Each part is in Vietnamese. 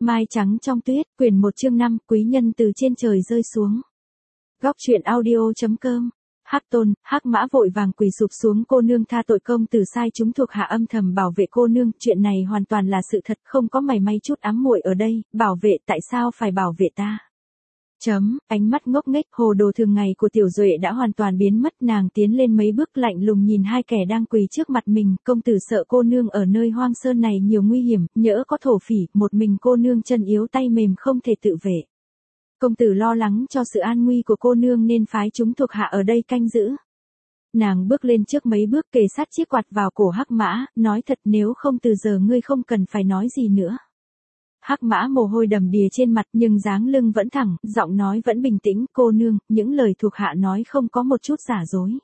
Mai trắng trong tuyết, quyển 1 chương 5, quý nhân từ trên trời rơi xuống. Góc truyện audio.com. Hắc Tôn, Hắc Mã vội vàng quỳ sụp xuống, cô nương tha tội, công tử sai chúng thuộc hạ âm thầm bảo vệ cô nương, chuyện này hoàn toàn là sự thật, không có mảy may chút ám muội ở đây, bảo vệ, tại sao phải bảo vệ ta? Ánh mắt ngốc nghếch hồ đồ thường ngày của Tiểu Duệ đã hoàn toàn biến mất, nàng tiến lên mấy bước lạnh lùng nhìn hai kẻ đang quỳ trước mặt mình, công tử sợ cô nương ở nơi hoang sơn này nhiều nguy hiểm, nhỡ có thổ phỉ, một mình cô nương chân yếu tay mềm không thể tự vệ. Công tử lo lắng cho sự an nguy của cô nương nên phái chúng thuộc hạ ở đây canh giữ. Nàng bước lên trước mấy bước kề sát chiếc quạt vào cổ Hắc Mã, nói thật nếu không từ giờ ngươi không cần phải nói gì nữa. Hắc Mã mồ hôi đầm đìa trên mặt nhưng dáng lưng vẫn thẳng, giọng nói vẫn bình tĩnh, cô nương, những lời thuộc hạ nói không có một chút giả dối.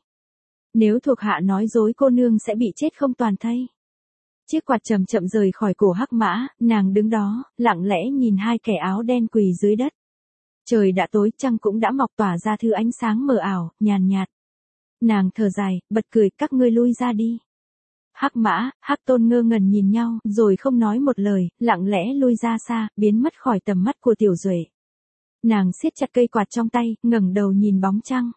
Nếu thuộc hạ nói dối cô nương sẽ bị chết không toàn thây. Chiếc quạt chậm chậm rời khỏi cổ Hắc Mã, nàng đứng đó, lặng lẽ nhìn hai kẻ áo đen quỳ dưới đất. Trời đã tối, trăng cũng đã mọc tỏa ra thứ ánh sáng mờ ảo, nhàn nhạt. Nàng thở dài, bật cười, các ngươi lui ra đi. Hắc Mã, Hắc Tôn ngơ ngẩn nhìn nhau, rồi không nói một lời, lặng lẽ lui ra xa, biến mất khỏi tầm mắt của Tiểu Duệ. Nàng siết chặt cây quạt trong tay, ngẩng đầu nhìn bóng trăng.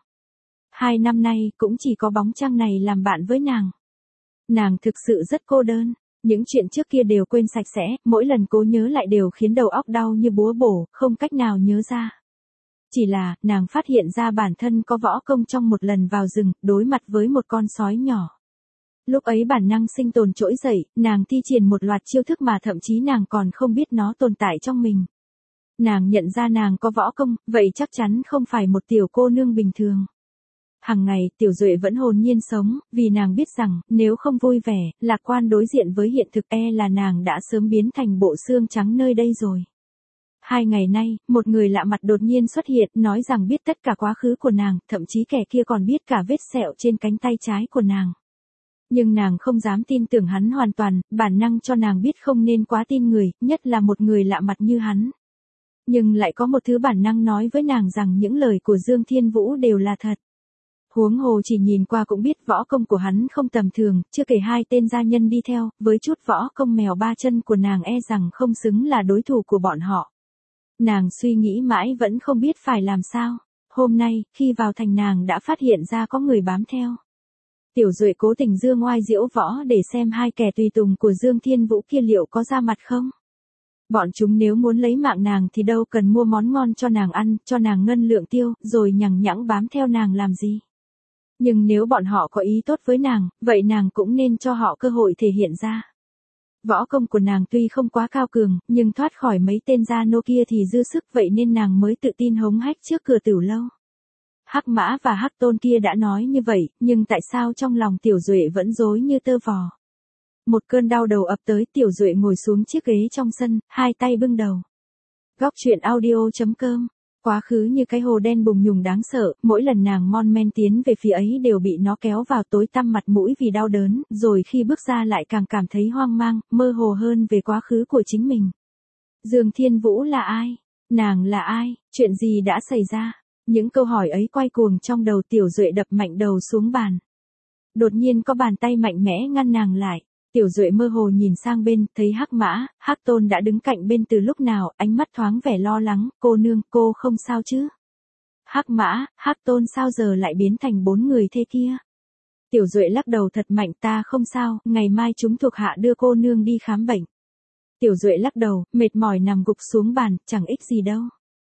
2 năm nay, cũng chỉ có bóng trăng này làm bạn với nàng. Nàng thực sự rất cô đơn, những chuyện trước kia đều quên sạch sẽ, mỗi lần cố nhớ lại đều khiến đầu óc đau như búa bổ, không cách nào nhớ ra. Chỉ là, nàng phát hiện ra bản thân có võ công trong một lần vào rừng, đối mặt với một con sói nhỏ. Lúc ấy bản năng sinh tồn trỗi dậy, nàng thi triển một loạt chiêu thức mà thậm chí nàng còn không biết nó tồn tại trong mình. Nàng nhận ra nàng có võ công, vậy chắc chắn không phải một tiểu cô nương bình thường. Hằng ngày, Tiểu Duệ vẫn hồn nhiên sống, vì nàng biết rằng, nếu không vui vẻ, lạc quan đối diện với hiện thực là nàng đã sớm biến thành bộ xương trắng nơi đây rồi. 2 ngày nay, một người lạ mặt đột nhiên xuất hiện, nói rằng biết tất cả quá khứ của nàng, thậm chí kẻ kia còn biết cả vết sẹo trên cánh tay trái của nàng. Nhưng nàng không dám tin tưởng hắn hoàn toàn, bản năng cho nàng biết không nên quá tin người, nhất là một người lạ mặt như hắn. Nhưng lại có một thứ bản năng nói với nàng rằng những lời của Dương Thiên Vũ đều là thật. Huống hồ chỉ nhìn qua cũng biết võ công của hắn không tầm thường, chưa kể 2 tên gia nhân đi theo, với chút võ công mèo 3 chân của nàng rằng không xứng là đối thủ của bọn họ. Nàng suy nghĩ mãi vẫn không biết phải làm sao. Hôm nay, khi vào thành nàng đã phát hiện ra có người bám theo. Tiểu Duệ cố tình dương ngoai diễu võ để xem 2 kẻ tùy tùng của Dương Thiên Vũ kia liệu có ra mặt không. Bọn chúng nếu muốn lấy mạng nàng thì đâu cần mua món ngon cho nàng ăn, cho nàng ngân lượng tiêu, rồi nhằng nhẵng bám theo nàng làm gì. Nhưng nếu bọn họ có ý tốt với nàng, vậy nàng cũng nên cho họ cơ hội thể hiện ra. Võ công của nàng tuy không quá cao cường, nhưng thoát khỏi mấy tên gia nô kia thì dư sức, vậy nên nàng mới tự tin hống hách trước cửa Tử lâu. Hắc Mã và Hắc Tôn kia đã nói như vậy, nhưng tại sao trong lòng Tiểu Duệ vẫn rối như tơ vò. Một cơn đau đầu ập tới, Tiểu Duệ ngồi xuống chiếc ghế trong sân, 2 tay bưng đầu. Góc truyện audio.com. Quá khứ như cái hồ đen bùng nhùng đáng sợ, mỗi lần nàng mon men tiến về phía ấy đều bị nó kéo vào tối tăm mặt mũi vì đau đớn, rồi khi bước ra lại càng cảm thấy hoang mang, mơ hồ hơn về quá khứ của chính mình. Dương Thiên Vũ là ai? Nàng là ai? Chuyện gì đã xảy ra? Những câu hỏi ấy quay cuồng trong đầu Tiểu Duệ, đập mạnh đầu xuống bàn. Đột nhiên có bàn tay mạnh mẽ ngăn nàng lại. Tiểu Duệ mơ hồ nhìn sang bên, thấy Hắc Mã, Hắc Tôn đã đứng cạnh bên từ lúc nào, ánh mắt thoáng vẻ lo lắng, cô nương, cô không sao chứ? Hắc Mã, Hắc Tôn sao giờ lại biến thành 4 người thế kia? Tiểu Duệ lắc đầu thật mạnh, ta không sao, ngày mai chúng thuộc hạ đưa cô nương đi khám bệnh. Tiểu Duệ lắc đầu, mệt mỏi nằm gục xuống bàn, chẳng ích gì đâu.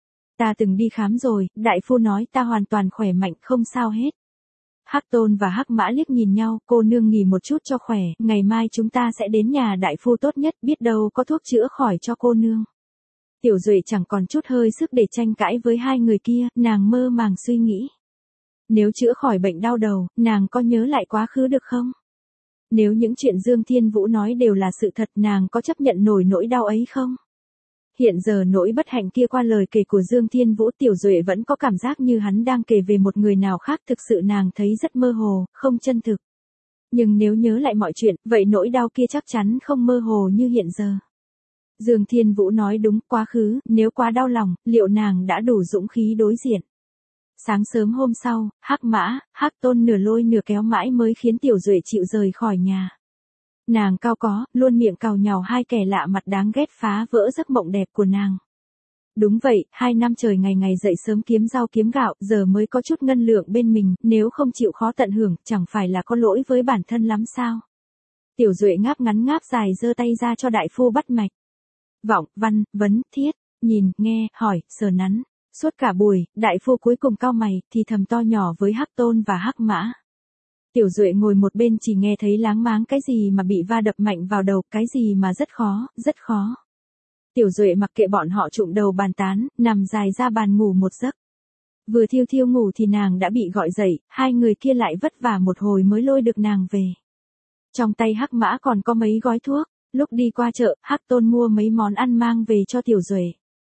Ta từng đi khám rồi, đại phu nói ta hoàn toàn khỏe mạnh, không sao hết. Hắc Tôn và Hắc Mã liếc nhìn nhau, cô nương nghỉ một chút cho khỏe, ngày mai chúng ta sẽ đến nhà đại phu tốt nhất, biết đâu có thuốc chữa khỏi cho cô nương. Tiểu Duệ chẳng còn chút hơi sức để tranh cãi với 2 người kia, nàng mơ màng suy nghĩ. Nếu chữa khỏi bệnh đau đầu, nàng có nhớ lại quá khứ được không? Nếu những chuyện Dương Thiên Vũ nói đều là sự thật, nàng có chấp nhận nổi nỗi đau ấy không? Hiện giờ nỗi bất hạnh kia qua lời kể của Dương Thiên Vũ, Tiểu Duệ vẫn có cảm giác như hắn đang kể về một người nào khác, thực sự nàng thấy rất mơ hồ, không chân thực. Nhưng nếu nhớ lại mọi chuyện, vậy nỗi đau kia chắc chắn không mơ hồ như hiện giờ. Dương Thiên Vũ nói đúng, quá khứ, nếu quá đau lòng, liệu nàng đã đủ dũng khí đối diện. Sáng sớm hôm sau, Hắc Mã, Hắc Tôn nửa lôi nửa kéo mãi mới khiến Tiểu Duệ chịu rời khỏi nhà. Nàng cao có, luôn miệng càu nhàu hai kẻ lạ mặt đáng ghét phá vỡ giấc mộng đẹp của nàng. Đúng vậy, 2 năm trời ngày ngày dậy sớm kiếm rau kiếm gạo, giờ mới có chút ngân lượng bên mình, nếu không chịu khó tận hưởng, chẳng phải là có lỗi với bản thân lắm sao? Tiểu Duệ ngáp ngắn ngáp dài giơ tay ra cho đại phu bắt mạch. Vọng, văn, vấn, thiết, nhìn, nghe, hỏi, sờ nắn. Suốt cả buổi, đại phu cuối cùng cau mày, thì thầm to nhỏ với Hắc Tôn và Hắc Mã. Tiểu Duệ ngồi một bên chỉ nghe thấy láng máng cái gì mà bị va đập mạnh vào đầu, cái gì mà rất khó, rất khó. Tiểu Duệ mặc kệ bọn họ trụm đầu bàn tán, nằm dài ra bàn ngủ một giấc. Vừa thiêu thiêu ngủ thì nàng đã bị gọi dậy, hai người kia lại vất vả một hồi mới lôi được nàng về. Trong tay Hắc Mã còn có mấy gói thuốc, lúc đi qua chợ, Hắc Tôn mua mấy món ăn mang về cho Tiểu Duệ.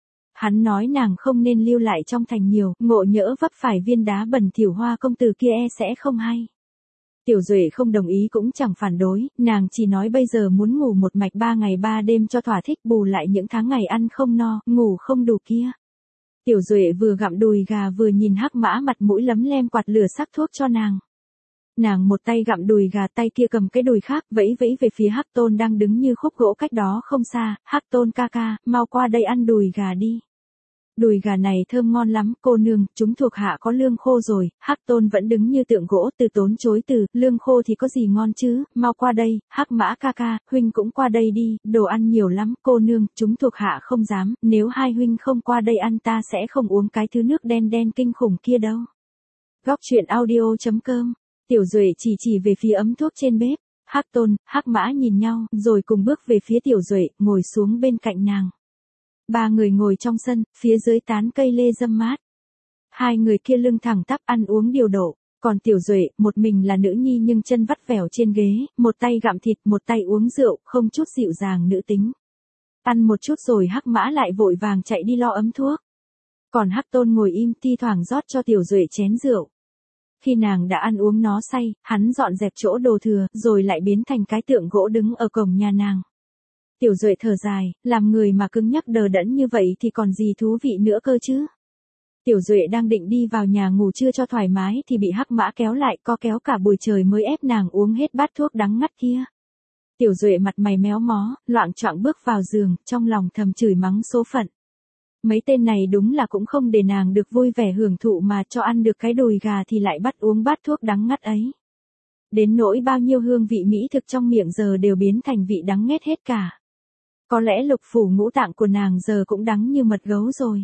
Hắn nói nàng không nên lưu lại trong thành nhiều, ngộ nhỡ vấp phải viên đá bẩn Tiểu Hoa công tử kia sẽ không hay. Tiểu Duệ không đồng ý cũng chẳng phản đối, nàng chỉ nói bây giờ muốn ngủ một mạch 3 ngày 3 đêm cho thỏa thích bù lại những tháng ngày ăn không no, ngủ không đủ kia. Tiểu Duệ vừa gặm đùi gà vừa nhìn Hắc Mã mặt mũi lấm lem quạt lửa sắc thuốc cho nàng. Nàng một tay gặm đùi gà tay kia cầm cái đùi khác vẫy vẫy về phía Hắc Tôn đang đứng như khúc gỗ cách đó không xa, Hắc Tôn ca ca, mau qua đây ăn đùi gà đi. Đùi gà này thơm ngon lắm, cô nương, chúng thuộc hạ có lương khô rồi. Hắc Tôn vẫn đứng như tượng gỗ từ tốn chối từ, lương khô thì có gì ngon chứ, mau qua đây, Hắc Mã ca ca, huynh cũng qua đây đi, đồ ăn nhiều lắm, cô nương, chúng thuộc hạ không dám, nếu hai huynh không qua đây ăn ta sẽ không uống cái thứ nước đen đen kinh khủng kia đâu. Góc truyện audio.com, Tiểu Duệ chỉ về phía ấm thuốc trên bếp, Hắc Tôn, Hắc Mã nhìn nhau, rồi cùng bước về phía Tiểu Duệ, ngồi xuống bên cạnh nàng. Ba người ngồi trong sân, phía dưới tán cây lê râm mát. Hai người kia lưng thẳng tắp ăn uống điều độ, còn Tiểu Duệ, một mình là nữ nhi nhưng chân vắt vẻo trên ghế, một tay gặm thịt, một tay uống rượu, không chút dịu dàng nữ tính. Ăn một chút rồi Hắc Mã lại vội vàng chạy đi lo ấm thuốc. Còn Hắc Tôn ngồi im thi thoảng rót cho Tiểu Duệ chén rượu. Khi nàng đã ăn uống nó say, hắn dọn dẹp chỗ đồ thừa, rồi lại biến thành cái tượng gỗ đứng ở cổng nhà nàng. Tiểu Duệ thở dài, làm người mà cứng nhắc đờ đẫn như vậy thì còn gì thú vị nữa cơ chứ. Tiểu Duệ đang định đi vào nhà ngủ trưa cho thoải mái thì bị Hắc Mã kéo lại, co kéo cả buổi trời mới ép nàng uống hết bát thuốc đắng ngắt kia. Tiểu Duệ mặt mày méo mó, loạng choạng bước vào giường, trong lòng thầm chửi mắng số phận. Mấy tên này đúng là cũng không để nàng được vui vẻ hưởng thụ mà cho ăn được cái đùi gà thì lại bắt uống bát thuốc đắng ngắt ấy. Đến nỗi bao nhiêu hương vị mỹ thực trong miệng giờ đều biến thành vị đắng nghét hết cả. Có lẽ lục phủ ngũ tạng của nàng giờ cũng đắng như mật gấu rồi.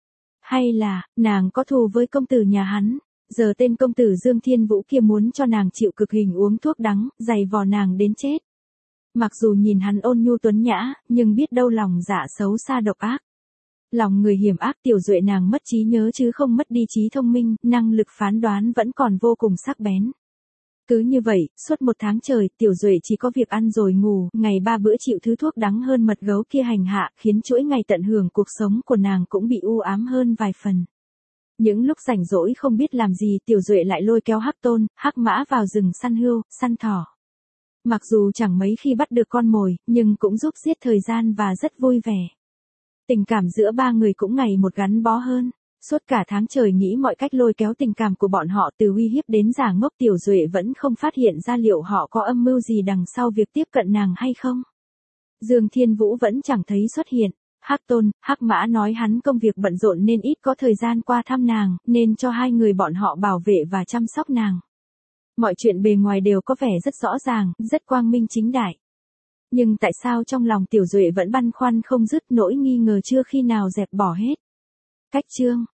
Hay là, nàng có thù với công tử nhà hắn, giờ tên công tử Dương Thiên Vũ kia muốn cho nàng chịu cực hình uống thuốc đắng, giày vò nàng đến chết. Mặc dù nhìn hắn ôn nhu tuấn nhã, nhưng biết đâu lòng dạ xấu xa độc ác. Lòng người hiểm ác. Tiểu Duệ nàng mất trí nhớ chứ không mất đi trí thông minh, năng lực phán đoán vẫn còn vô cùng sắc bén. Cứ như vậy, suốt 1 tháng trời, Tiểu Duệ chỉ có việc ăn rồi ngủ, ngày 3 bữa chịu thứ thuốc đắng hơn mật gấu kia hành hạ, khiến chuỗi ngày tận hưởng cuộc sống của nàng cũng bị u ám hơn vài phần. Những lúc rảnh rỗi không biết làm gì, Tiểu Duệ lại lôi kéo Hắc Tôn, Hắc Mã vào rừng săn hươu, săn thỏ. Mặc dù chẳng mấy khi bắt được con mồi, nhưng cũng giúp giết thời gian và rất vui vẻ. Tình cảm giữa ba người cũng ngày một gắn bó hơn. Suốt cả tháng trời nghĩ mọi cách lôi kéo tình cảm của bọn họ từ uy hiếp đến giả ngốc. Tiểu Duệ vẫn không phát hiện ra liệu họ có âm mưu gì đằng sau việc tiếp cận nàng hay không. Dương Thiên Vũ vẫn chẳng thấy xuất hiện. Hắc Tôn, Hắc Mã nói hắn công việc bận rộn nên ít có thời gian qua thăm nàng, nên cho hai người bọn họ bảo vệ và chăm sóc nàng. Mọi chuyện bề ngoài đều có vẻ rất rõ ràng, rất quang minh chính đại. Nhưng tại sao trong lòng Tiểu Duệ vẫn băn khoăn không dứt, nỗi nghi ngờ chưa khi nào dẹp bỏ hết. Cách chương